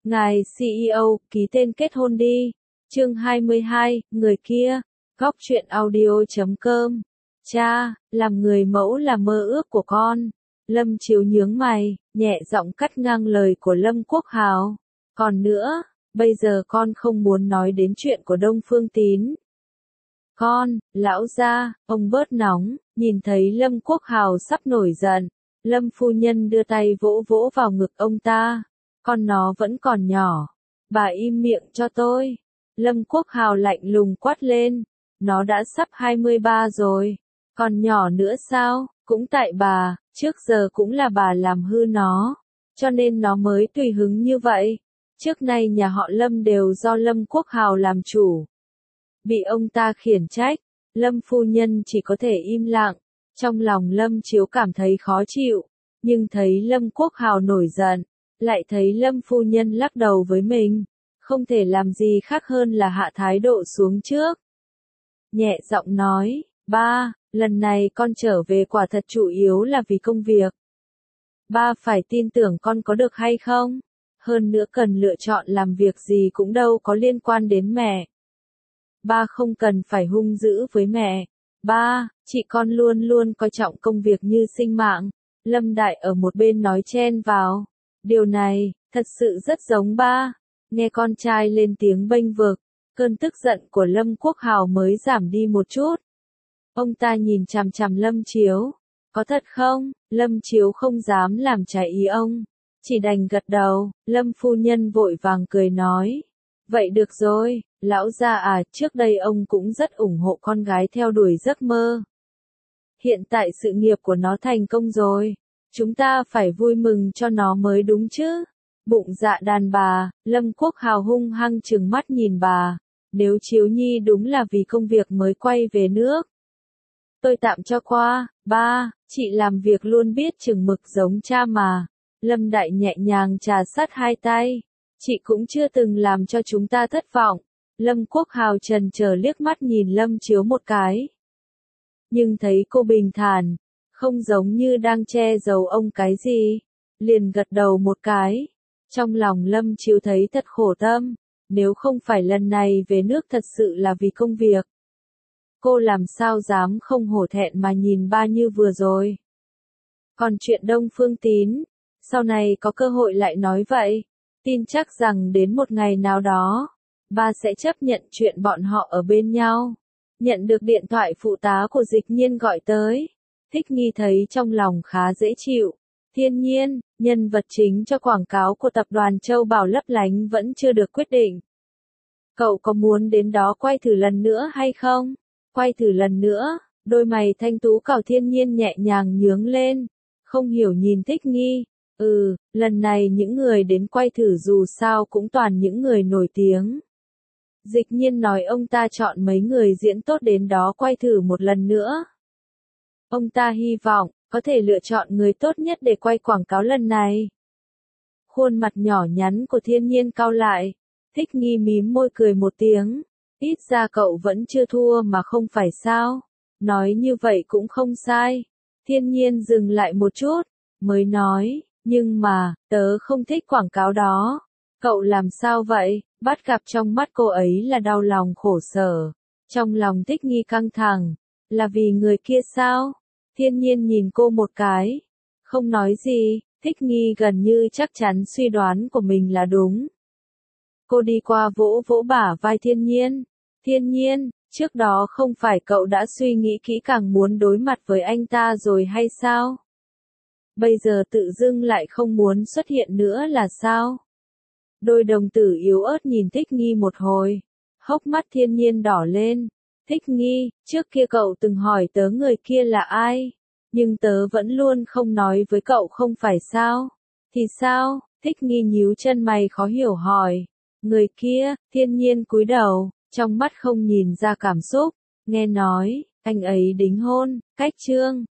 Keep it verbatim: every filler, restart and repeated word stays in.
Ngài xê e ô, ký tên kết hôn đi. Chương hai mươi hai, người kia. Góc truyện audio chấm com. Cha, làm người mẫu là mơ ước của con. Lâm Chiếu nhướng mày, nhẹ giọng cắt ngang lời của Lâm Quốc Hào. Còn nữa, bây giờ con không muốn nói đến chuyện của Đông Phương Tín. Con, lão gia, ông bớt nóng, nhìn thấy Lâm Quốc Hào sắp nổi giận. Lâm phu nhân đưa tay vỗ vỗ vào ngực ông ta. Con nó vẫn còn nhỏ. Bà im miệng cho tôi. Lâm Quốc Hào lạnh lùng quát lên. Nó đã sắp hai mươi ba rồi. Còn nhỏ nữa sao? Cũng tại bà, trước giờ cũng là bà làm hư nó. Cho nên nó mới tùy hứng như vậy. Trước nay nhà họ Lâm đều do Lâm Quốc Hào làm chủ. Bị ông ta khiển trách, Lâm phu nhân chỉ có thể im lặng. Trong lòng Lâm Chiếu cảm thấy khó chịu. Nhưng thấy Lâm Quốc Hào nổi giận, lại thấy Lâm phu nhân lắc đầu với mình. Không thể làm gì khác hơn là hạ thái độ xuống trước. Nhẹ giọng nói, ba, lần này con trở về quả thật chủ yếu là vì công việc. Ba phải tin tưởng con có được hay không? Hơn nữa cần lựa chọn làm việc gì cũng đâu có liên quan đến mẹ. Ba không cần phải hung dữ với mẹ. Ba, chị con luôn luôn coi trọng công việc như sinh mạng. Lâm Đại ở một bên nói chen vào. Điều này, thật sự rất giống ba. Nghe con trai lên tiếng bênh vực, cơn tức giận của Lâm Quốc Hào mới giảm đi một chút. Ông ta nhìn chằm chằm Lâm Chiếu. Có thật không? Lâm Chiếu không dám làm trái ý ông. Chỉ đành gật đầu. Lâm phu nhân vội vàng cười nói. Vậy được rồi, lão gia à, trước đây ông cũng rất ủng hộ con gái theo đuổi giấc mơ. Hiện tại sự nghiệp của nó thành công rồi. Chúng ta phải vui mừng cho nó mới đúng chứ. Bụng dạ đàn bà, Lâm Quốc Hào hung hăng trừng mắt nhìn bà. Nếu Chiếu Nhi đúng là vì công việc mới quay về nước. Tôi tạm cho qua, ba, chị làm việc luôn biết chừng mực giống cha mà. Lâm Đại nhẹ nhàng trà sát hai tay. Chị cũng chưa từng làm cho chúng ta thất vọng. Lâm Quốc Hào trần chờ liếc mắt nhìn Lâm Chiếu một cái. Nhưng thấy cô bình thản, không giống như đang che giấu ông cái gì. Liền gật đầu một cái. Trong lòng Lâm Chiếu thấy thật khổ tâm. Nếu không phải lần này về nước thật sự là vì công việc. Cô làm sao dám không hổ thẹn mà nhìn ba như vừa rồi. Còn chuyện Đông Phương Tín, sau này có cơ hội lại nói vậy. Tin chắc rằng đến một ngày nào đó, ba sẽ chấp nhận chuyện bọn họ ở bên nhau. Nhận được điện thoại phụ tá của Dịch Nhiên gọi tới. Thích Nghi thấy trong lòng khá dễ chịu. Thiên nhiên, nhân vật chính cho quảng cáo của tập đoàn Châu Bảo lấp lánh vẫn chưa được quyết định. Cậu có muốn đến đó quay thử lần nữa hay không? Quay thử lần nữa, đôi mày thanh tú cào Thiên Nhiên nhẹ nhàng nhướng lên. Không hiểu nhìn Thích Nghi. Ừ, lần này những người đến quay thử dù sao cũng toàn những người nổi tiếng. Dịch Nhiên nói ông ta chọn mấy người diễn tốt đến đó quay thử một lần nữa. Ông ta hy vọng, có thể lựa chọn người tốt nhất để quay quảng cáo lần này. Khuôn mặt nhỏ nhắn của Thiên Nhiên cau lại. Thích Nghi mím môi cười một tiếng. Ít ra cậu vẫn chưa thua mà không phải sao. Nói như vậy cũng không sai. Thiên Nhiên dừng lại một chút, mới nói, nhưng mà, tớ không thích quảng cáo đó. Cậu làm sao vậy? Bắt gặp trong mắt cô ấy là đau lòng khổ sở. Trong lòng Thích Nghi căng thẳng. Là vì người kia sao? Thiên Nhiên nhìn cô một cái. Không nói gì, Thích Nghi gần như chắc chắn suy đoán của mình là đúng. Cô đi qua vỗ vỗ bả vai Thiên Nhiên. Thiên Nhiên, trước đó không phải cậu đã suy nghĩ kỹ càng muốn đối mặt với anh ta rồi hay sao? Bây giờ tự dưng lại không muốn xuất hiện nữa là sao? Đôi đồng tử yếu ớt nhìn Thích Nghi một hồi. Hốc mắt Thiên Nhiên đỏ lên. Thích Nghi, trước kia cậu từng hỏi tớ người kia là ai? Nhưng tớ vẫn luôn không nói với cậu không phải sao? Thì sao? Thích Nghi nhíu chân mày khó hiểu hỏi. Người kia, Thiên Nhiên cúi đầu, trong mắt không nhìn ra cảm xúc. Nghe nói, anh ấy đính hôn, cách Trương.